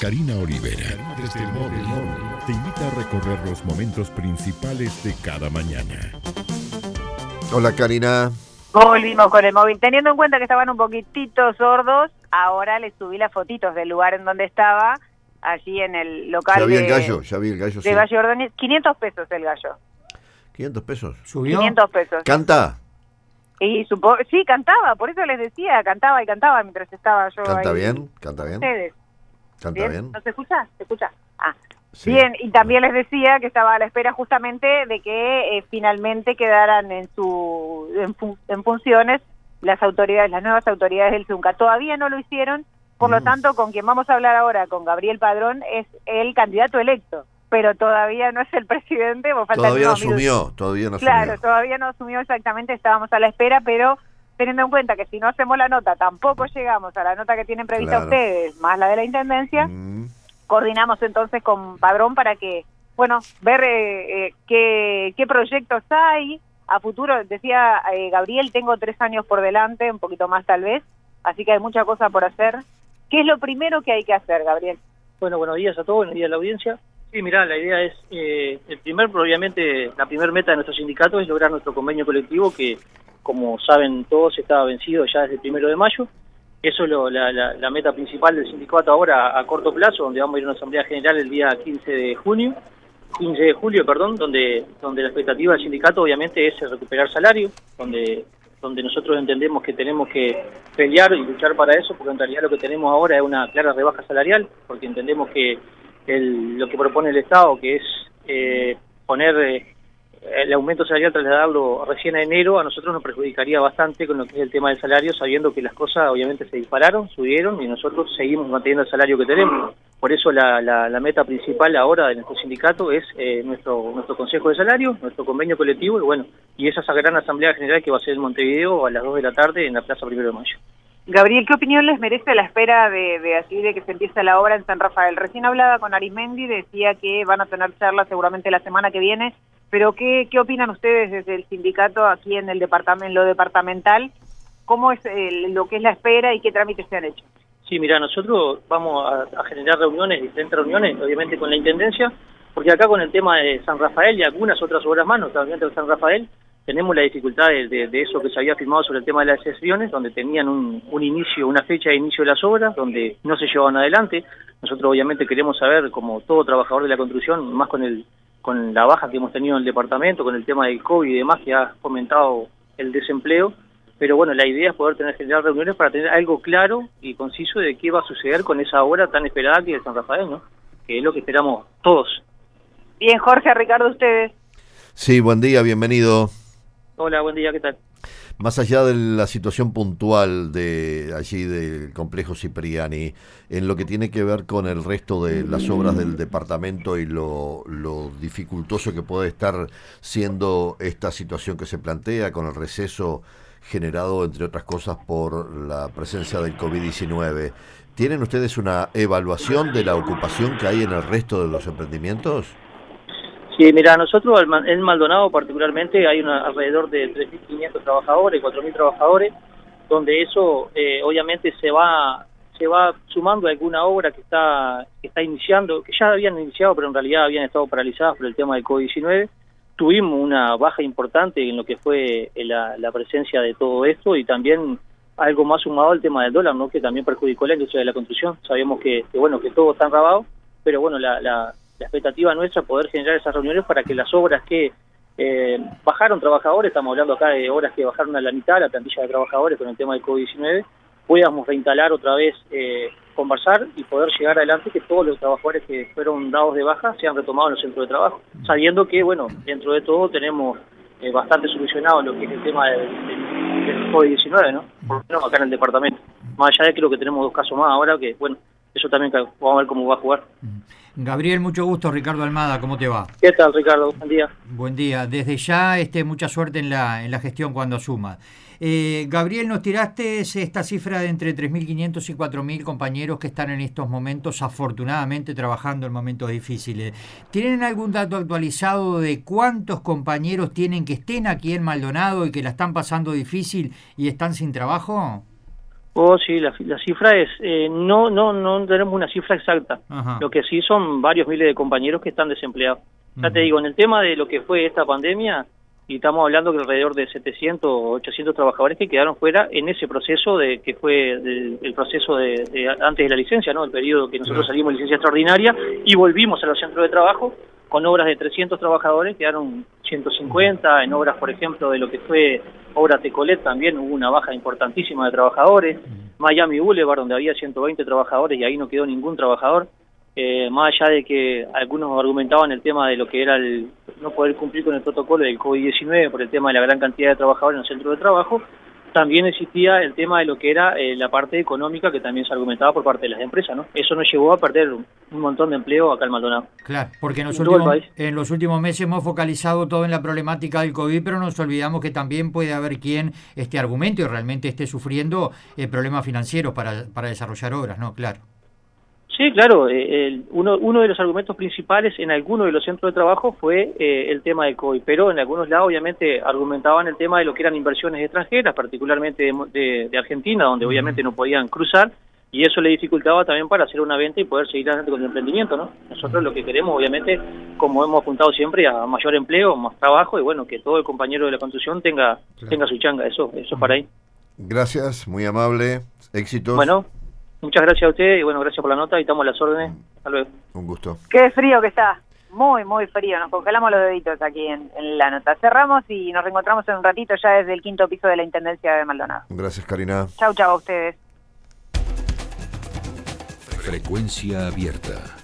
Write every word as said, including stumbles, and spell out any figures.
Karina Olivera, desde el móvil, te invita a recorrer los momentos principales de cada mañana. Hola, Karina. Volvimos con el móvil. Teniendo en cuenta que estaban un poquitito sordos, ahora les subí las fotitos del lugar en donde estaba, allí en el local ya vi de, el gallo, ya vi el gallo, de sí. Valle Ordóñez. quinientos pesos el gallo. quinientos pesos. ¿Subió? quinientos pesos. ¿Canta? Y supo sí, cantaba, por eso les decía, cantaba y cantaba mientras estaba yo ¿Canta ahí. bien? ¿Canta bien? ¿Ustedes? ¿Canta ¿Bien? bien? ¿No se escucha? ¿Se escucha? Ah. Sí. Bien, y también les decía que estaba a la espera justamente de que eh, finalmente quedaran en su en, fu en funciones las autoridades, las nuevas autoridades del Zunca. Todavía no lo hicieron, por mm. lo tanto, con quien vamos a hablar ahora, con Gabriel Padrón, es el candidato electo, pero todavía no es el presidente. Falta todavía no no, asumió, todavía no asumió. Claro, todavía no asumió exactamente, estábamos a la espera, pero teniendo en cuenta que si no hacemos la nota, tampoco llegamos a la nota que tienen prevista claro. ustedes, más la de la Intendencia, mm. coordinamos entonces con Padrón para que, bueno, ver eh, eh, qué, qué proyectos hay a futuro. Decía eh, Gabriel, tengo tres años por delante, un poquito más tal vez, así que hay mucha cosa por hacer. ¿Qué es lo primero que hay que hacer, Gabriel? Bueno, buenos días a todos, buenos días a la audiencia. Sí, mirá, la idea es, eh, el primer, obviamente, la primera meta de nuestro sindicato es lograr nuestro convenio colectivo que, como saben todos, estaba vencido ya desde el primero de mayo. Eso es lo, la, la, la meta principal del sindicato ahora a, a corto plazo, donde vamos a ir a una asamblea general el día quince de junio, quince de julio, perdón, donde donde la expectativa del sindicato obviamente es recuperar salario, donde donde nosotros entendemos que tenemos que pelear y luchar para eso, porque en realidad lo que tenemos ahora es una clara rebaja salarial, porque entendemos que el, lo que propone el Estado, que es eh, poner eh, el aumento salarial, trasladarlo recién a enero, a nosotros nos perjudicaría bastante con lo que es el tema del salario, sabiendo que las cosas obviamente se dispararon, subieron y nosotros seguimos manteniendo el salario que tenemos. Por eso la, la, la meta principal ahora de nuestro sindicato es eh, nuestro nuestro consejo de salario, nuestro convenio colectivo y bueno, y esa gran asamblea general que va a ser en Montevideo a las dos de la tarde en la Plaza Primero de Mayo. Gabriel, ¿qué opinión les merece la espera de, de así de que se empiece la obra en San Rafael? Recién hablaba con Arismendi, decía que van a tener charlas seguramente la semana que viene, pero ¿qué, qué opinan ustedes desde el sindicato aquí en el departamento, en lo departamental? ¿Cómo es el, lo que es la espera y qué trámites se han hecho? Sí, mira, nosotros vamos a, a generar reuniones, diferentes reuniones, obviamente con la Intendencia, porque acá con el tema de San Rafael y algunas otras obras más, no solamente de San Rafael, tenemos la dificultad de, de, de eso que se había firmado sobre el tema de las excepciones, donde tenían un, un inicio, una fecha de inicio de las obras, donde no se llevaban adelante. Nosotros obviamente queremos saber, como todo trabajador de la construcción, más con el con la baja que hemos tenido en el departamento, con el tema del COVID y demás, que ha fomentado el desempleo, pero bueno, la idea es poder tener generar reuniones para tener algo claro y conciso de qué va a suceder con esa obra tan esperada que es San Rafael, ¿no? Que es lo que esperamos todos. Bien, Jorge, Ricardo, ustedes. Sí, buen día, bienvenido. Hola, buen día, ¿qué tal? Más allá de la situación puntual de allí del complejo Cipriani, en lo que tiene que ver con el resto de las obras del departamento y lo, lo dificultoso que puede estar siendo esta situación que se plantea con el receso generado, entre otras cosas, por la presencia del COVID diecinueve, ¿tienen ustedes una evaluación de la ocupación que hay en el resto de los emprendimientos? Sí, mira, nosotros en Maldonado particularmente hay una, alrededor de tres mil quinientos trabajadores, cuatro mil trabajadores, donde eso eh, obviamente se va se va sumando a alguna obra que está que está iniciando, que ya habían iniciado, pero en realidad habían estado paralizadas por el tema del COVID diecinueve. Tuvimos una baja importante en lo que fue la, la presencia de todo esto y también algo más sumado al tema del dólar, ¿no? Que también perjudicó la industria de la construcción. Sabemos que, que bueno, que todo está enrabado, pero bueno, la... la La expectativa nuestra es poder generar esas reuniones para que las obras que eh, bajaron trabajadores, estamos hablando acá de obras que bajaron a la mitad, la plantilla de trabajadores con el tema del COVID diecinueve, podamos reinstalar otra vez, eh, conversar y poder llegar adelante que todos los trabajadores que fueron dados de baja sean retomados en los centros de trabajo, sabiendo que, bueno, dentro de todo tenemos eh, bastante solucionado lo que es el tema del, del, del COVID diecinueve, ¿no? Por lo menos acá en el departamento. Más allá de creo que tenemos dos casos más ahora que, bueno, eso también vamos a ver cómo va a jugar. Gabriel, mucho gusto. Ricardo Almada, ¿cómo te va? ¿Qué tal, Ricardo? Buen día. Buen día. Desde ya, este, mucha suerte en la en la gestión cuando asuma. Eh, Gabriel, nos tiraste esta cifra de entre tres mil quinientos y cuatro mil compañeros que están en estos momentos, afortunadamente, trabajando en momentos difíciles. ¿Tienen algún dato actualizado de cuántos compañeros tienen que estén aquí en Maldonado y que la están pasando difícil y están sin trabajo? Oh, sí, la, la cifra es, eh, no no no tenemos una cifra exacta. Ajá. Lo que sí son varios miles de compañeros que están desempleados. Ya Ujú. te digo, en el tema de lo que fue esta pandemia, y estamos hablando que alrededor de setecientos o ochocientos trabajadores que quedaron fuera en ese proceso de que fue del, el proceso de, de antes de la licencia, ¿no? El periodo que nosotros Claro. salimos de licencia extraordinaria y volvimos a los centros de trabajo con obras de trescientos trabajadores, quedaron ciento cincuenta, en obras, por ejemplo, de lo que fue obras de Colet también hubo una baja importantísima de trabajadores, Miami Boulevard, donde había ciento veinte trabajadores y ahí no quedó ningún trabajador, eh, más allá de que algunos argumentaban el tema de lo que era el no poder cumplir con el protocolo del COVID diecinueve por el tema de la gran cantidad de trabajadores en el centro de trabajo, también existía el tema de lo que era eh, la parte económica que también se argumentaba por parte de las empresas, ¿no? Eso nos llevó a perder un, un montón de empleo acá en Maldonado. Claro, porque en los, En todo el últimos, país. en los últimos meses hemos focalizado todo en la problemática del COVID, pero nos olvidamos que también puede haber quien este argumento y realmente esté sufriendo eh, problemas financieros para, para desarrollar obras, ¿no? Claro. Sí, claro, eh, el, uno, uno de los argumentos principales en algunos de los centros de trabajo fue eh, el tema del COVID, pero en algunos lados obviamente argumentaban el tema de lo que eran inversiones extranjeras, particularmente de, de, de Argentina, donde obviamente no podían cruzar, y eso le dificultaba también para hacer una venta y poder seguir adelante con el emprendimiento, ¿no? Nosotros lo que queremos, obviamente, como hemos apuntado siempre, a mayor empleo, más trabajo, y bueno, que todo el compañero de la construcción tenga, Claro. tenga su changa, eso, eso es para ahí. Gracias, muy amable, éxitos. Bueno, muchas gracias a usted y bueno, gracias por la nota y estamos a las órdenes. Hasta luego. Un gusto. Qué frío que está. Muy, muy frío. Nos congelamos los deditos aquí en, en la nota. Cerramos y nos reencontramos en un ratito ya desde el quinto piso de la Intendencia de Maldonado. Gracias, Karina. Chau, chau a ustedes. Frecuencia abierta.